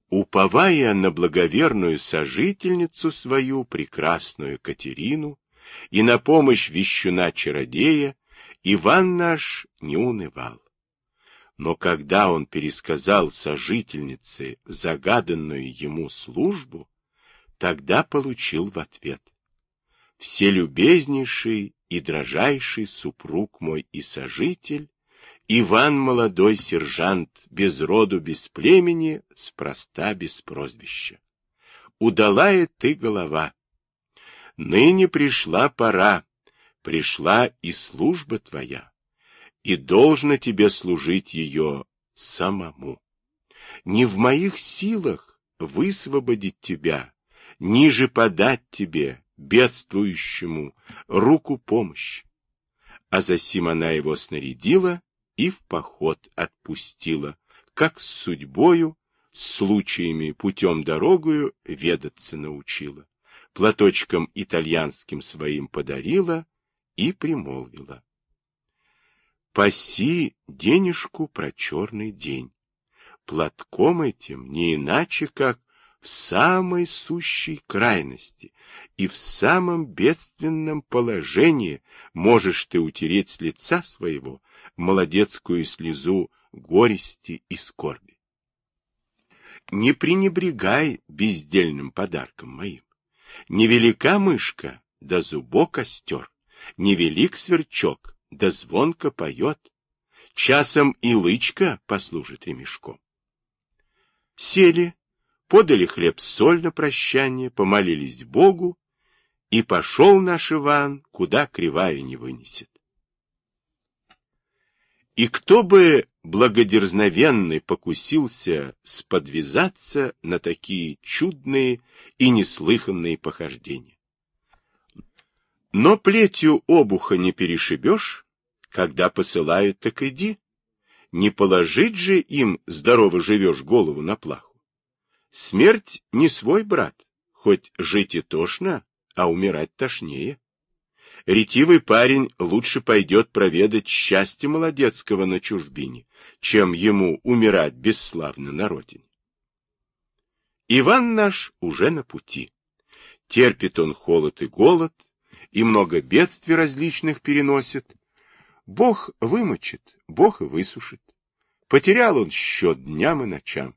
Уповая на благоверную сожительницу свою, прекрасную Катерину, и на помощь вещуна-чародея, Иван наш не унывал. Но когда он пересказал сожительнице загаданную ему службу, тогда получил в ответ: «Вселюбезнейший и дрожайший супруг мой и сожитель, Иван молодой сержант, без роду, без племени, спроста без прозвища. Удалая ты голова. Ныне пришла пора, пришла и служба твоя, и должно тебе служить ее самому. Не в моих силах высвободить тебя, ниже подать тебе, бедствующему, руку помощи». А засим она его снарядила и в поход отпустила, как с судьбою, с случаями, путем дорогою ведаться научила, платочком итальянским своим подарила и примолвила: «Паси денежку про черный день, платком этим не иначе, как в самой сущей крайности и в самом бедственном положении можешь ты утереть с лица своего молодецкую слезу горести и скорби. Не пренебрегай бездельным подарком моим. Невелика мышка, да зубок остер, невелик сверчок, да звонко поет, часом и лычка послужит ремешком». Сели, подали хлеб-соль на прощание, помолились Богу, и пошел наш Иван, куда кривая не вынесет. И кто бы благодерзновенный покусился сподвязаться на такие чудные и неслыханные похождения. Но плетью обуха не перешибешь, когда посылают, так иди. Не положить же им, здорово живешь, голову на плаху. Смерть не свой брат, хоть жить и тошно, а умирать тошнее. Ретивый парень лучше пойдет проведать счастье молодецкого на чужбине, чем ему умирать бесславно на родине. Иван наш уже на пути. Терпит он холод и голод, и много бедствий различных переносит. Бог вымочит, Бог и высушит. Потерял он счет дням и ночам.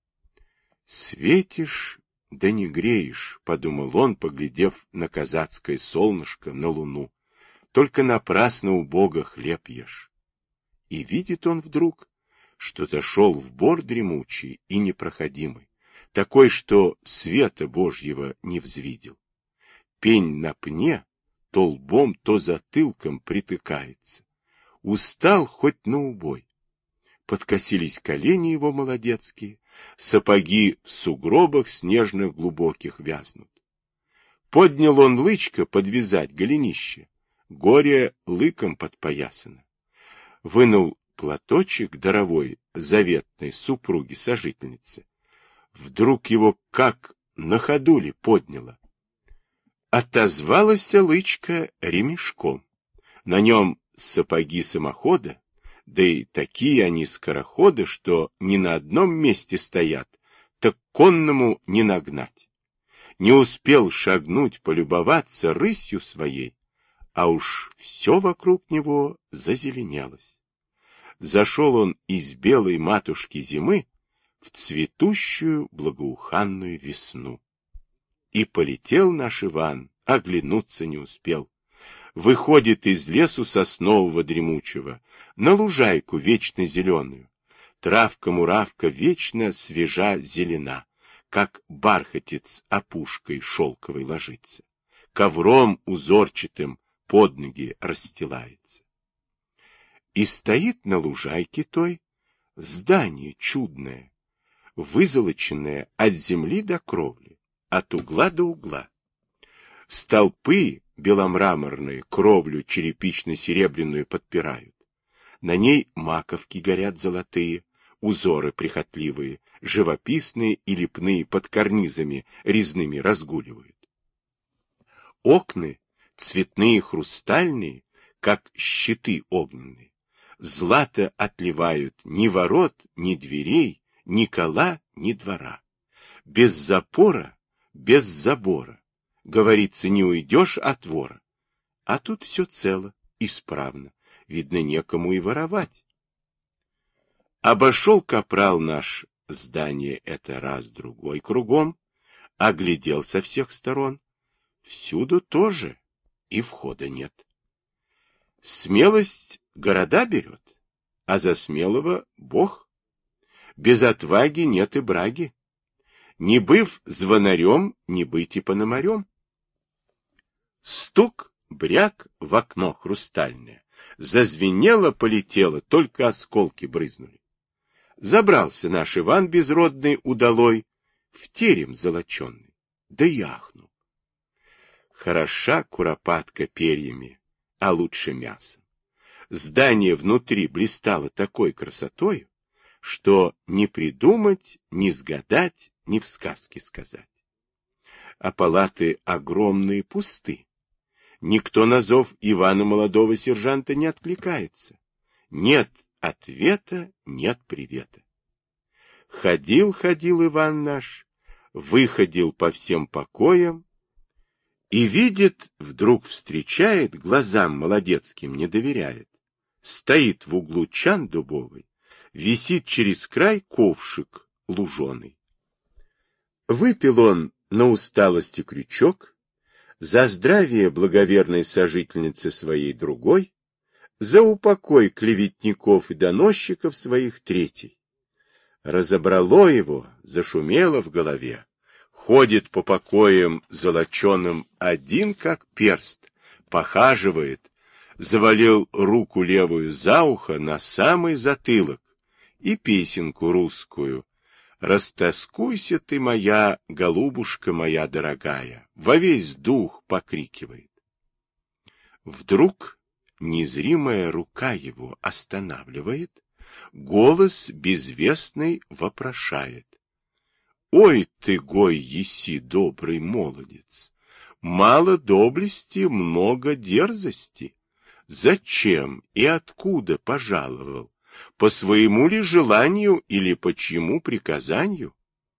«Светишь, да не греешь», — подумал он, поглядев на казацкое солнышко, на луну. «Только напрасно у Бога хлеб ешь». И видит он вдруг, что зашел в бор дремучий и непроходимый, такой, что света Божьего не взвидел. Пень на пне то лбом, то затылком притыкается. Устал хоть на убой. Подкосились колени его молодецкие, сапоги в сугробах снежных глубоких вязнут. Поднял он лычко подвязать голенище, горе лыком подпоясано. Вынул платочек даровой заветной супруги-сожительницы. Вдруг его как на ходули подняло. Отозвалась лычка ремешком. На нем сапоги самохода, да и такие они скороходы, что ни на одном месте стоят, так конному не нагнать. Не успел шагнуть, полюбоваться рысью своей, а уж все вокруг него зазеленелось. Зашел он из белой матушки зимы в цветущую благоуханную весну. И полетел наш Иван, оглянуться не успел. Выходит из лесу соснового дремучего на лужайку вечно зеленую. Травка-муравка вечно свежа зелена, как бархатец опушкой шелковой ложится, ковром узорчатым под ноги расстилается. И стоит на лужайке той здание чудное, вызолоченное от земли до кровли, от угла до угла. Столпы беломраморные кровлю черепично-серебряную подпирают. На ней маковки горят золотые, узоры прихотливые, живописные и лепные под карнизами резными разгуливают. Окны цветные хрустальные, как щиты огненные. Злато отливают ни ворот, ни дверей, ни кола, ни двора. Без запора, без забора. Говорится, не уйдешь от вора. А тут все цело, исправно. Видно, некому и воровать. Обошел капрал наш здание это раз-другой кругом, оглядел со всех сторон. Всюду тоже, и входа нет. Смелость города берет, а за смелого Бог. Без отваги нет и браги. Не быв звонарем, не быть и пономарем. Стук, бряк в окно хрустальное. Зазвенело, полетело, только осколки брызнули. Забрался наш Иван безродный удалой в терем золоченый, да и ахнул. Хороша куропатка перьями, а лучше мясом. Здание внутри блистало такой красотою, что не придумать, не сгадать, ни в сказке сказать. А палаты огромные, пусты. Никто на зов Ивана молодого сержанта не откликается. Нет ответа, нет привета. Ходил Иван наш, выходил по всем покоям, и видит, вдруг встречает, глазам молодецким не доверяет. Стоит в углу чан дубовый, висит через край ковшик луженый. Выпил он на усталости крючок, за здравие благоверной сожительницы своей другой, за упокой клеветников и доносчиков своих третий. Разобрало его, зашумело в голове. Ходит по покоям золоченым один, как перст, похаживает, завалил руку левую за ухо на самый затылок и песенку русскую. «Растаскуйся ты, моя голубушка моя дорогая!» во весь дух покрикивает. Вдруг незримая рука его останавливает, голос безвестный вопрошает. «Ой ты, гой еси, добрый молодец! Мало доблести, много дерзости. Зачем и откуда пожаловал? По своему ли желанию или по чьему приказанию?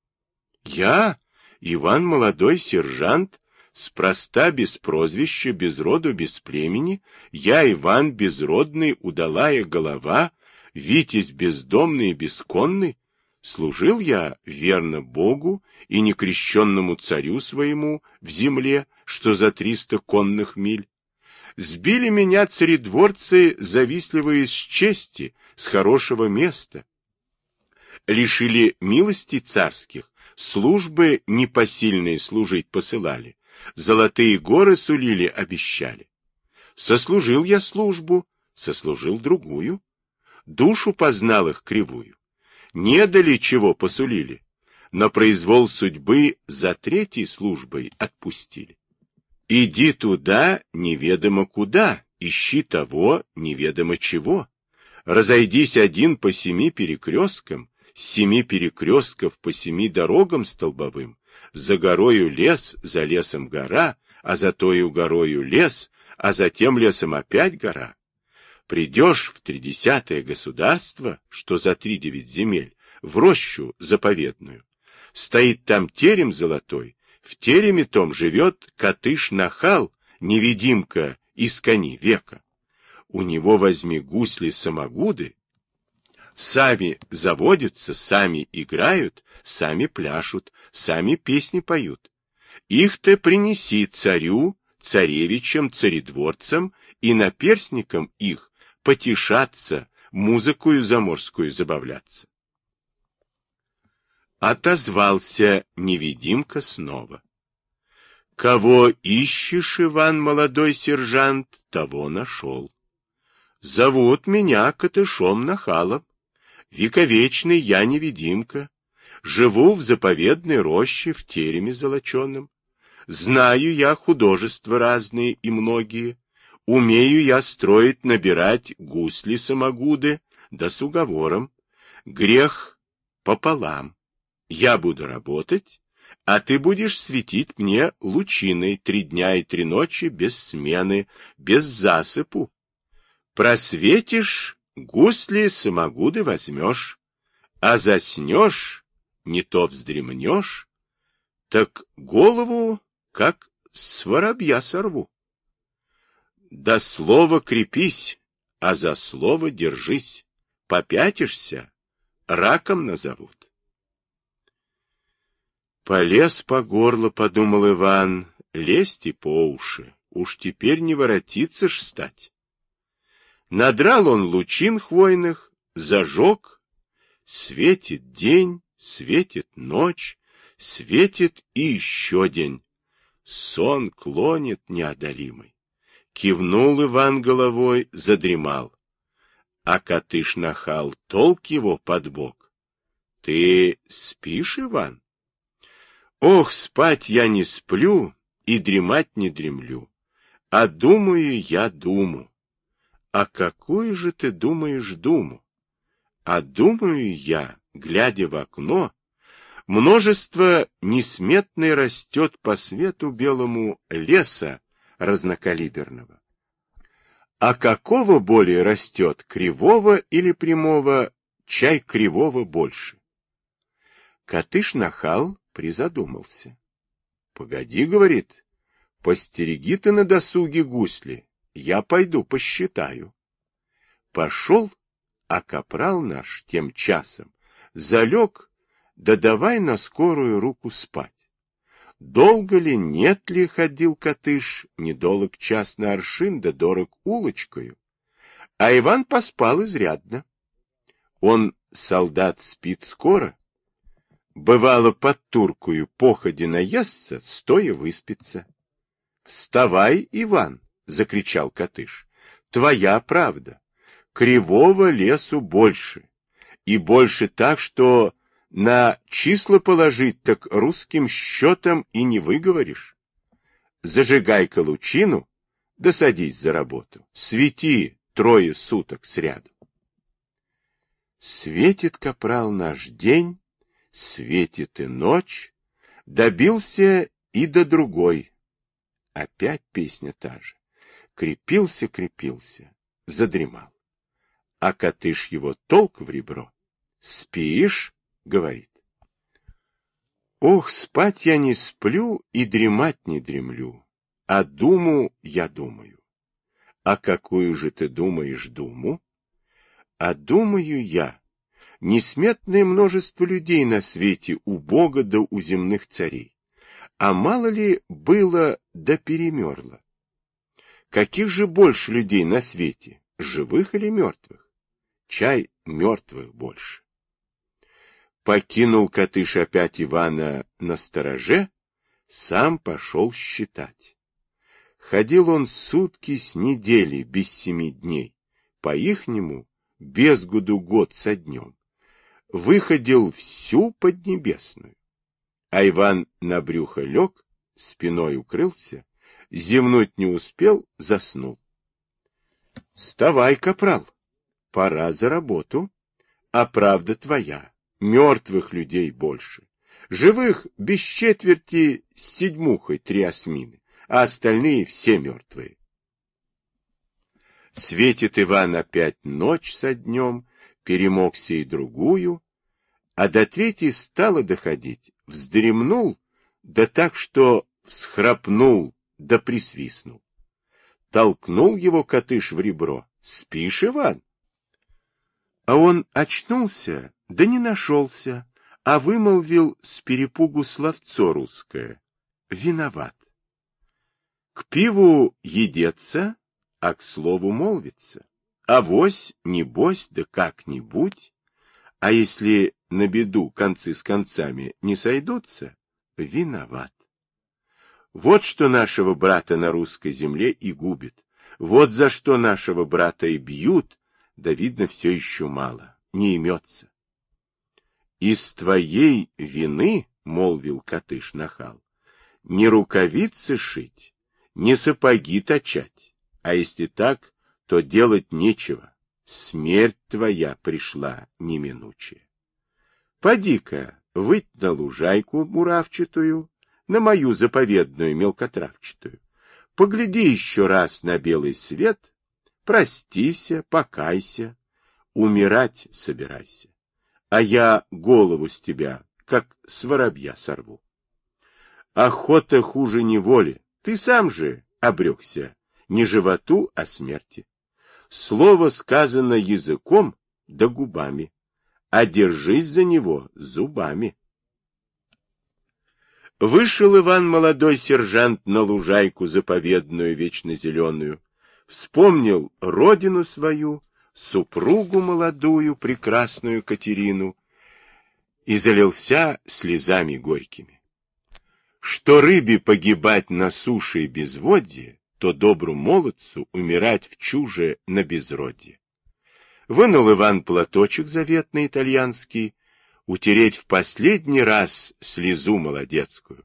Я, Иван молодой сержант, спроста без прозвища, без роду, без племени, я, Иван безродный, удалая голова, витязь бездомный и бесконный, служил я верно Богу и некрещенному царю своему в земле, что за 300 конных миль. Сбили меня царедворцы, завистливые с чести, с хорошего места. Лишили милости царских, службы непосильные служить посылали, золотые горы сулили, обещали. Сослужил я службу, сослужил другую, душу познал их кривую. Не дали чего посулили, на произвол судьбы за третьей службой отпустили. Иди туда, неведомо куда, ищи того, неведомо чего. Разойдись один по 7 перекресткам, с 7 перекрестков по 7 дорогам столбовым, за горою лес, за лесом гора, а за тою горою лес, а за тем лесом опять гора. Придешь в 30-е государство, что за 3-9 земель, в рощу заповедную. Стоит там терем золотой, в тереме том живет Катыш-Нахал, невидимка из кони века. У него возьми гусли-самогуды, сами заводятся, сами играют, сами пляшут, сами песни поют. Их-то принеси царю, царевичам, царедворцам и наперстникам их потешаться, музыкою заморскую забавляться. Отозвался невидимка снова. Кого ищешь, Иван, молодой сержант, того нашел. Зовут меня Катышом-Нахалом. Вековечный я невидимка. Живу в заповедной роще в тереме золоченом. Знаю я художества разные и многие. Умею я строить, набирать гусли-самогуды, да с уговором. Грех пополам. Я буду работать, а ты будешь светить мне лучиной 3 дня и 3 ночи без смены, без засыпу. Просветишь, гусли-самогуды возьмешь, а заснешь, не то вздремнешь, так голову, как с воробья сорву. До слова крепись, а за слово держись. Попятишься, раком назовут. Полез по горло, подумал Иван, лезть и по уши. Уж теперь не воротиться ж стать. Надрал он лучин хвойных, зажег. Светит день, светит ночь, светит и еще день. Сон клонит неодолимый. Кивнул Иван головой, задремал. А Катыш-нахал толк его под бок. — Ты спишь, Иван? — Ох, спать я не сплю и дремать не дремлю, а думаю я думу. — А какую же ты думаешь думу? А думаю я, глядя в окно, множество несметное растет по свету белому леса разнокалиберного. А какого более растет, кривого или прямого, чай кривого больше? Катыш-нахал призадумался. — Погоди, — говорит, — постереги ты на досуге гусли, я пойду посчитаю. Пошел, а капрал наш тем часом залег, да давай на скорую руку спать. Долго ли, нет ли, ходил Катыш, недолг час на аршин, да дорог улочкою. А Иван поспал изрядно. Он, солдат, спит скоро. Бывало, под туркую походе наестся, стоя выспится. — Вставай, Иван! — закричал Катыш. — Твоя правда. Кривого лесу больше. И больше так, что на числа положить так русским счетом и не выговоришь. Зажигай-ка лучину, да садись за работу. Свети 3 суток сряду. Светит, капрал, наш день, светит и ночь, добился и до другой. Опять песня та же. Крепился, крепился, задремал. А Катыш его толк в ребро. Спишь? — говорит. Ох, спать я не сплю и дремать не дремлю, а думу я думаю. А какую же ты думаешь думу? А думаю я, несметное множество людей на свете у Бога да у земных царей. А мало ли было да перемерло? Каких же больше людей на свете, живых или мертвых? Чай мертвых больше. Покинул Катыш опять Ивана на стороже, сам пошел считать. Ходил он сутки с недели без 7 дней, по-ихнему без году год со днем. Выходил всю Поднебесную. А Иван на брюхо лег, спиной укрылся, зевнуть не успел, заснул. — Вставай, капрал, пора за работу, а правда твоя. Мертвых людей больше. Живых без четверти с 7 3 осьмины, а остальные все мертвые. Светит Иван опять ночь со днем, перемогся и другую, а до 3 стало доходить, вздремнул, да так, что всхрапнул, да присвистнул. Толкнул его Катыш в ребро. — Спишь, Иван? А он очнулся, да не нашелся, а вымолвил с перепугу словцо русское. Виноват. К пиву едеться, а к слову молвится. Авось, небось, да как-нибудь. А если на беду концы с концами не сойдутся, виноват. Вот что нашего брата на русской земле и губит. Вот за что нашего брата и бьют, да, видно, все еще мало, не имется. — Из твоей вины, — молвил Катыш-нахал, — не рукавицы шить, не сапоги точать, а если так, то делать нечего. Смерть твоя пришла неминучая. Поди-ка, выйдь на лужайку муравчатую, на мою заповедную мелкотравчатую, погляди еще раз на белый свет, простися, покайся, умирать собирайся, а я голову с тебя, как с воробья, сорву. охота хуже неволи. Ты сам же обрекся не животу, а смерти. Слово сказано языком да губами, а держись за него зубами. Вышел Иван, молодой сержант, на лужайку заповедную, вечно зеленую, вспомнил родину свою, супругу молодую, прекрасную Катерину, и залился слезами горькими. Что рыбе погибать на суше и безводье, то добру молодцу умирать в чуже на безродье. Вынул Иван платочек заветный итальянский, утереть в последний раз слезу молодецкую.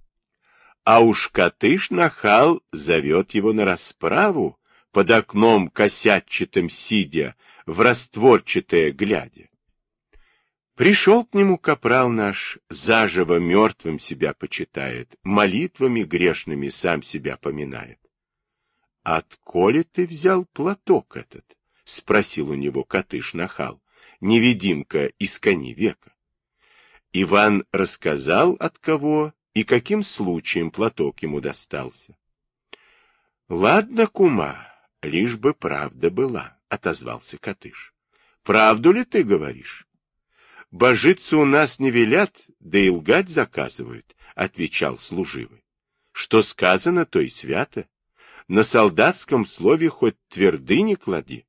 А уж Катыш-нахал зовет его на расправу, под окном косятчатым сидя, в растворчатое глядя. Пришел к нему капрал наш, заживо мертвым себя почитает, молитвами грешными сам себя поминает. — Отколи ты взял платок этот? — спросил у него Катыш-нахал, невидимка из кони века. Иван рассказал, от кого и каким случаем платок ему достался. — Ладно, кума, лишь бы правда была, — отозвался Катыш. — Правду ли ты говоришь? — Божиться у нас не велят, да и лгать заказывают, — отвечал служивый. — Что сказано, то и свято. На солдатском слове хоть твердыни клади.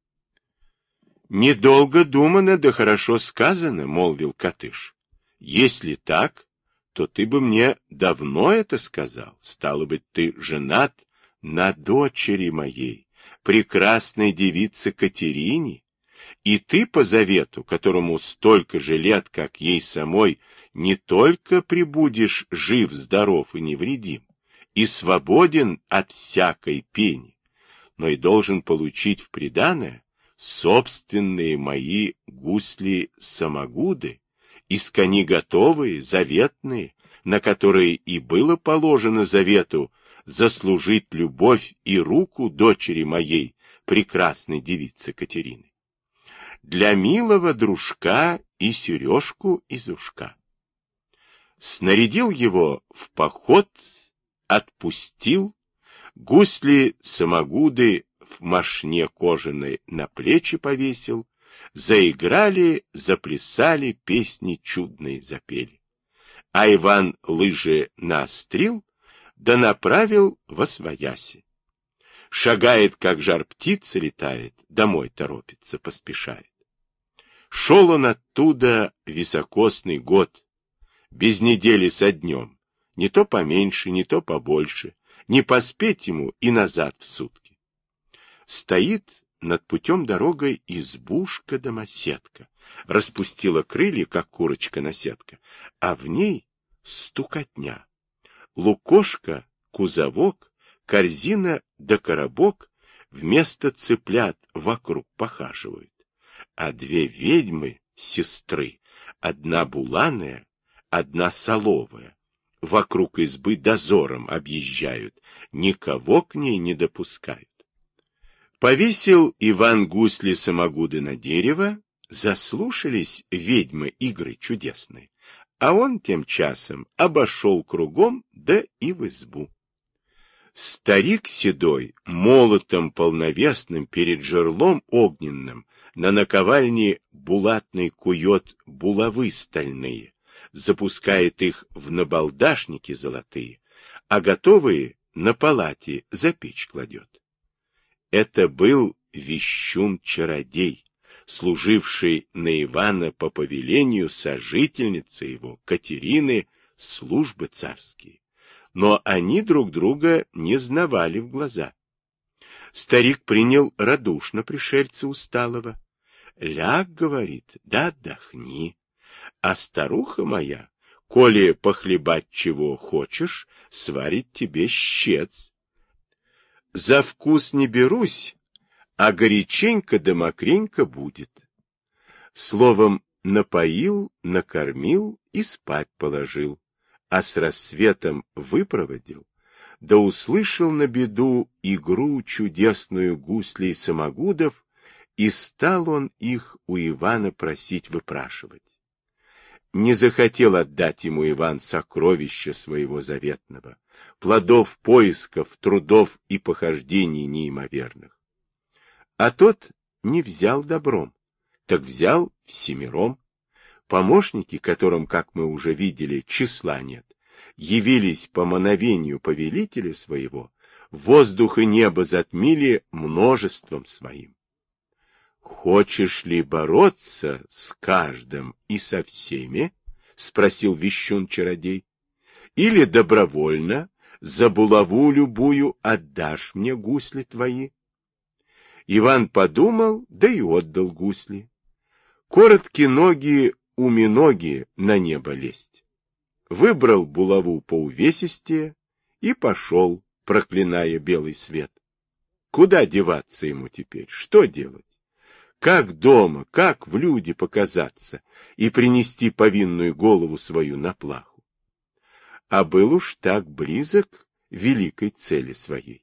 — Недолго думано, да хорошо сказано, — молвил Катыш. — Если так, то ты бы мне давно это сказал. Стало быть, ты женат на дочери моей, прекрасной девице Катерине, и ты по завету, которому столько же лет, как ей самой, не только пребудешь жив, здоров и невредим, и свободен от всякой пени, но и должен получить в приданое собственные мои гусли-самогуды, из кони готовые, заветные, на которые и было положено завету заслужить любовь и руку дочери моей, прекрасной девицы Катерины. Для милого дружка и сережку из ушка. Снарядил его в поход, отпустил, гусли-самогуды в мошне кожаной на плечи повесил, заиграли, заплясали, песни чудные запели. А Иван лыжи наострил, да направил восвояси. Шагает, как жар птица летает, домой торопится, поспешает. Шел он оттуда високосный год, без недели со днем, не то поменьше, не то побольше, не поспеть ему и назад в сутки. Стоит над путем дорогой избушка-домоседка, распустила крылья, как курочка-наседка, а в ней стукотня. Лукошка, кузовок, корзина да коробок вместо цыплят вокруг похаживают, а две ведьмы, сестры, одна буланая, одна соловая, вокруг избы дозором объезжают, никого к ней не допускают. Повесил Иван гусли-самогуды на дерево, заслушались ведьмы игры чудесной, а он тем часом обошел кругом, да и в избу. Старик седой, молотом полновесным перед жерлом огненным, на наковальне булатной кует булавы стальные, запускает их в набалдашники золотые, а готовые на палате за печь кладет. Это был вещун-чародей, служивший на Ивана по повелению сожительницы его, Катерины, службы царские. Но они друг друга не знавали в глаза. Старик принял радушно пришельца усталого. Ляг, говорит, да отдохни. А старуха моя, коли похлебать чего хочешь, сварит тебе щец. За вкус не берусь, а горяченько да мокренько будет. Словом, напоил, накормил и спать положил, а с рассветом выпроводил, да услышал на беду игру чудесную гуслей самогудов, и стал он их у Ивана просить выпрашивать. не захотел отдать ему Иван сокровища своего заветного, плодов поисков, трудов и похождений неимоверных. А тот не взял добром, так взял всемиром. Помощники, которым, как мы уже видели, числа нет, явились по мановению повелителя своего, воздух и небо затмили множеством своим. «Хочешь ли бороться с каждым и со всеми?» — спросил вещун-чародей. «Или добровольно за булаву любую отдашь мне гусли твои?» Иван подумал, да и отдал гусли. Короткие ноги, уминоги на небо лезть. Выбрал булаву поувесистее и пошел, проклиная белый свет. Куда деваться ему теперь? Что делать? Как дома, как в люди показаться и принести повинную голову свою на плаху? А был уж так близок великой цели своей.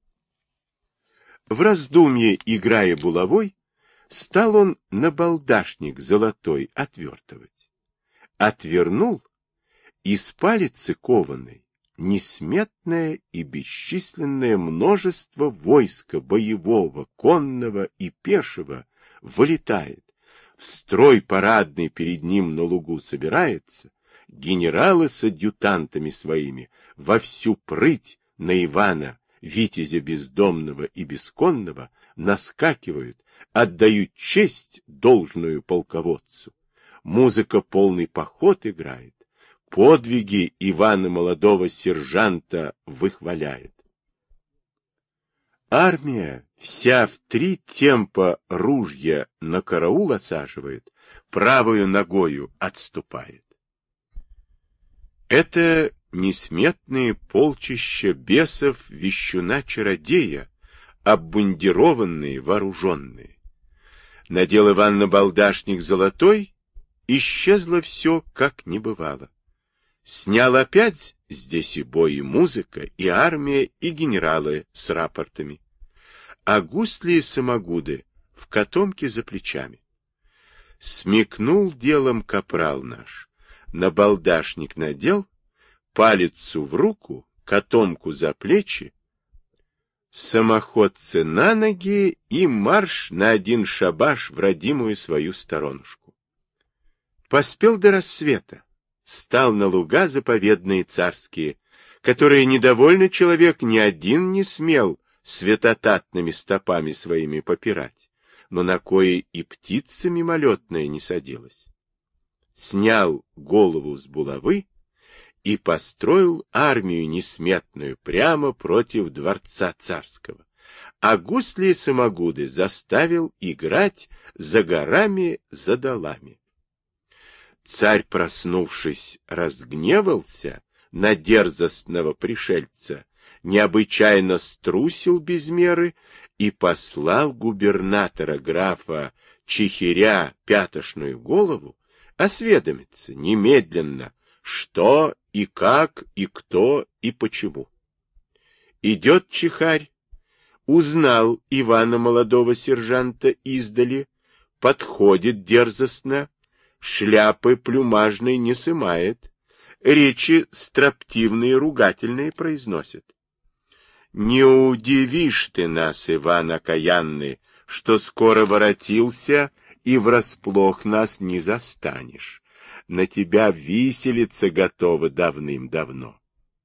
В раздумье, играя булавой, стал он набалдашник золотой отвертывать. Отвернул, и с палицы кованой несметное и бесчисленное множество войска боевого, конного и пешего вылетает, в строй парадный перед ним на лугу собирается, генералы с адъютантами своими во всю прыть на Ивана, витязя бездомного и бесконного, наскакивают, отдают честь должную полководцу. Музыка полный поход играет, подвиги Ивана молодого сержанта выхваляет. Армия вся в 3 темпа ружья на караул осаживает, правою ногою отступает. Это несметные полчища бесов вещуна-чародея, обмундированные, вооруженные. Надел Иван набалдашник золотой, исчезло все, как не бывало. Снял опять здесь и бой, и музыка, и армия, и генералы с рапортами. А гусли и самогуды в котомке за плечами. Смекнул делом капрал наш, набалдашник надел, палицу в руку, котомку за плечи, самоходцы на ноги и марш на один шабаш в родимую свою сторонушку. Поспел до рассвета, стал на луга заповедные царские, которые недовольный человек ни один не смел светотатными стопами своими попирать, но на кое и птица мимолетная не садилась. Снял голову с булавы и построил армию несметную прямо против дворца царского, а гусли и самогуды заставил играть за горами, за долами. Царь, проснувшись, разгневался на дерзостного пришельца, необычайно струсил без меры и послал губернатора графа Чехиря Пятошную голову осведомиться немедленно, что и как, и кто, и почему. Идет Чехарь, узнал Ивана молодого сержанта издали, подходит дерзостно, шляпы плюмажной не сымает, речи строптивные ругательные произносит. Не удивишь ты нас, Иван окаянный, что скоро воротился и врасплох нас не застанешь. На тебя виселица готова давным-давно.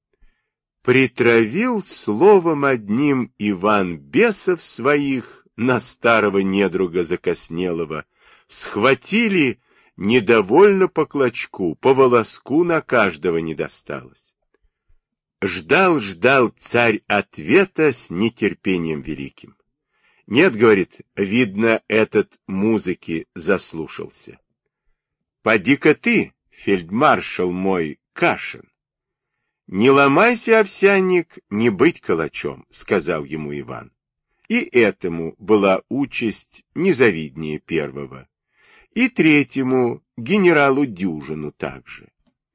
Притравил словом одним Иван бесов своих на старого недруга закоснелого, схватили недовольно по клочку, по волоску на каждого не досталось. Ждал царь ответа с нетерпением великим. Нет, говорит, видно, этот музыки заслушался. Поди-ка ты, фельдмаршал мой, Кашин. Не ломайся, овсянник, не быть калачом, сказал ему Иван. И этому была участь незавиднее первого. И третьему, генералу Дюжину также.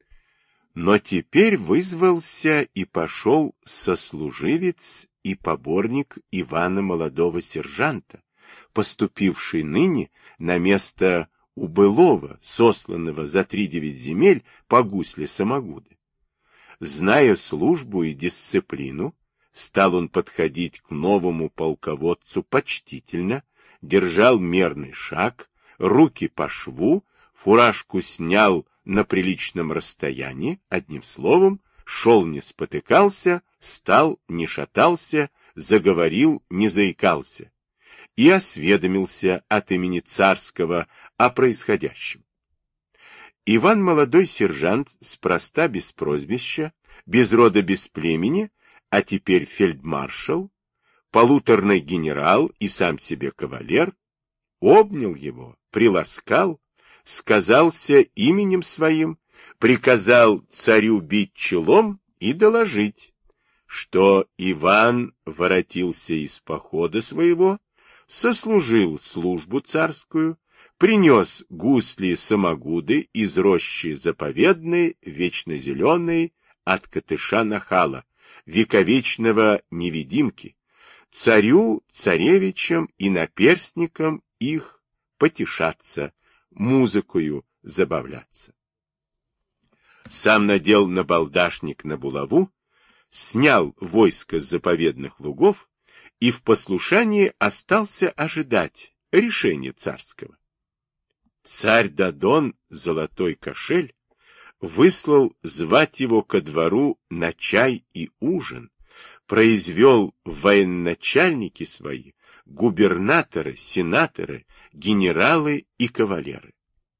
Но теперь вызвался и пошел сослуживец и поборник Ивана молодого сержанта, поступивший ныне на место у былого, сосланного за 3-9 земель по гусле Самогуды. Зная службу и дисциплину, стал он подходить к новому полководцу почтительно, держал мерный шаг, руки по шву, фуражку снял на приличном расстоянии, одним словом, шел не спотыкался, стал не шатался, заговорил не заикался и осведомился от имени царского о происходящем. Иван, молодой сержант, спроста без прозвища, без рода, без племени, а теперь фельдмаршал, полуторный генерал и сам себе кавалер, обнял его, приласкал, сказался именем своим, приказал царю бить челом и доложить, что Иван воротился из похода своего, сослужил службу царскую, принес гусли Самогуды из рощи заповедной, вечно зеленой, от Катыша нахала, вековечного невидимки, царю, царевичам и наперстникам их потешаться, музыкою забавляться. Сам надел набалдашник на булаву, снял войско с заповедных лугов и в послушании остался ожидать решения царского. Царь Дадон, золотой кошель, выслал звать его ко двору на чай и ужин, произвел военачальники свои, губернаторы, сенаторы, генералы и кавалеры.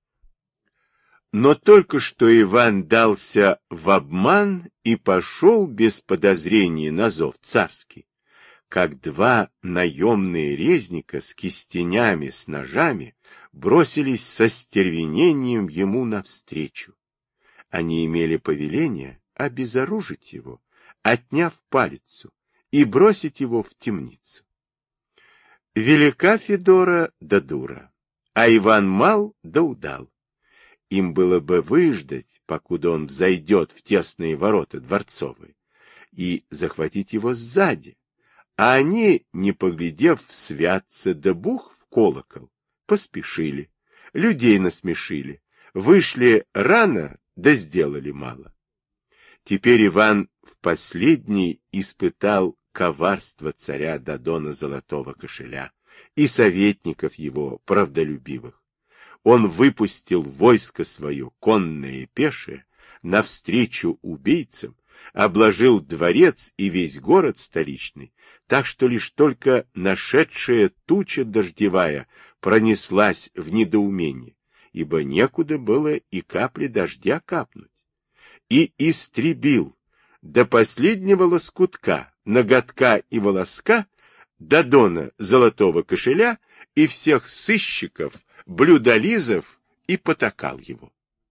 Но только что Иван дался в обман и пошел без подозрений на зов царский, как 2 наемные резника с кистенями, с ножами бросились со стервенением ему навстречу. Они имели повеление обезоружить его, отняв палицу, и бросить его в темницу. Велика Федора да дура, а Иван мал да удал. Им было бы выждать, покуда он взойдет в тесные ворота дворцовые, и захватить его сзади. А они, не поглядев в святце да бух в колокол, поспешили, людей насмешили, вышли рано да сделали мало. Теперь Иван в последний испытал коварство царя Дадона Золотого Кошеля и советников его правдолюбивых. Он выпустил войско свое, конное и пешее, навстречу убийцам, обложил дворец и весь город столичный, так что лишь только нашедшая туча дождевая пронеслась в недоумении, ибо некуда было и капли дождя капнуть, и истребил до последнего лоскутка, ноготка и волоска Дадона Золотого Кошеля и всех сыщиков, блюдолизов, и потакал его.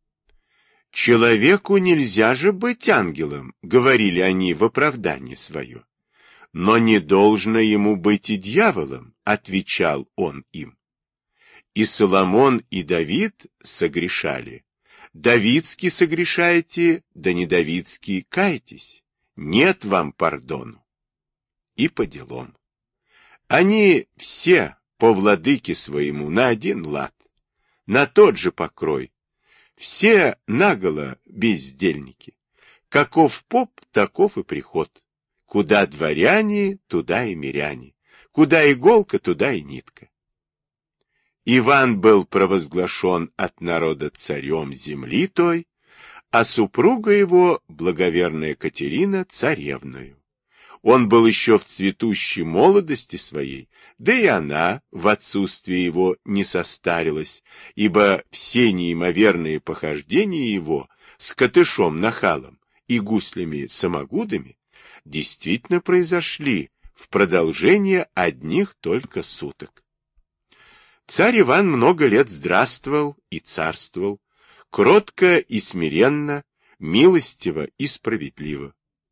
«Человеку нельзя же быть ангелом», — говорили они в оправдании свое. «Но не должно ему быть и дьяволом», — отвечал он им. И Соломон, и Давид согрешали. Давидский согрешаете, да не Давидский кайтесь. Нет вам пардону. И по делам. Они все по владыке своему на один лад, на тот же покрой. Все наголо бездельники. Каков поп, таков и приход. Куда дворяне, туда и миряне. Куда иголка, туда и нитка. Иван был провозглашен от народа царем земли той, а супруга его, благоверная Катерина, царевною. Он был еще в цветущей молодости своей, да и она в отсутствие его не состарилась, ибо все неимоверные похождения его с Катышом нахалом и гуслями-самогудами действительно произошли в продолжение одних только суток. Царь Иван много лет здравствовал и царствовал, кротко и смиренно, милостиво и справедливо.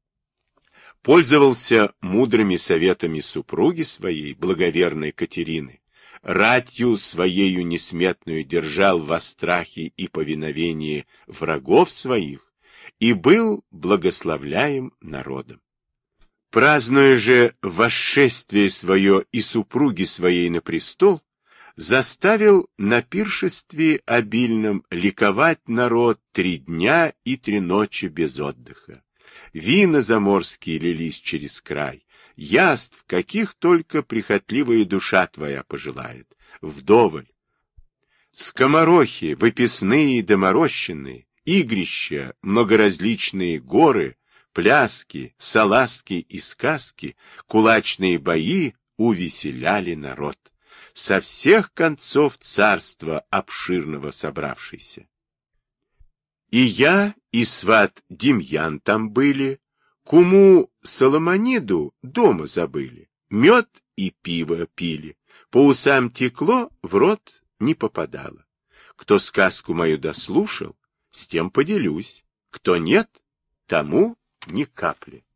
Пользовался мудрыми советами супруги своей, благоверной Катерины, ратью своею несметную держал во страхе и повиновении врагов своих и был благословляем народом. Празднуя же восшествие свое и супруги своей на престол, заставил на пиршестве обильном ликовать народ 3 дня и 3 ночи без отдыха. Вина заморские лились через край, яств, каких только прихотливая душа твоя пожелает, вдоволь. Скоморохи, выписные и доморощенные, игрища, многоразличные горы, пляски, салазки и сказки, кулачные бои увеселяли народ, со всех концов царства обширного собравшийся. И я, и сват Демьян там были, куму Соломониду дома забыли, мед и пиво пили, по усам текло, в рот не попадало. Кто сказку мою дослушал, с тем поделюсь, кто нет, тому ни капли.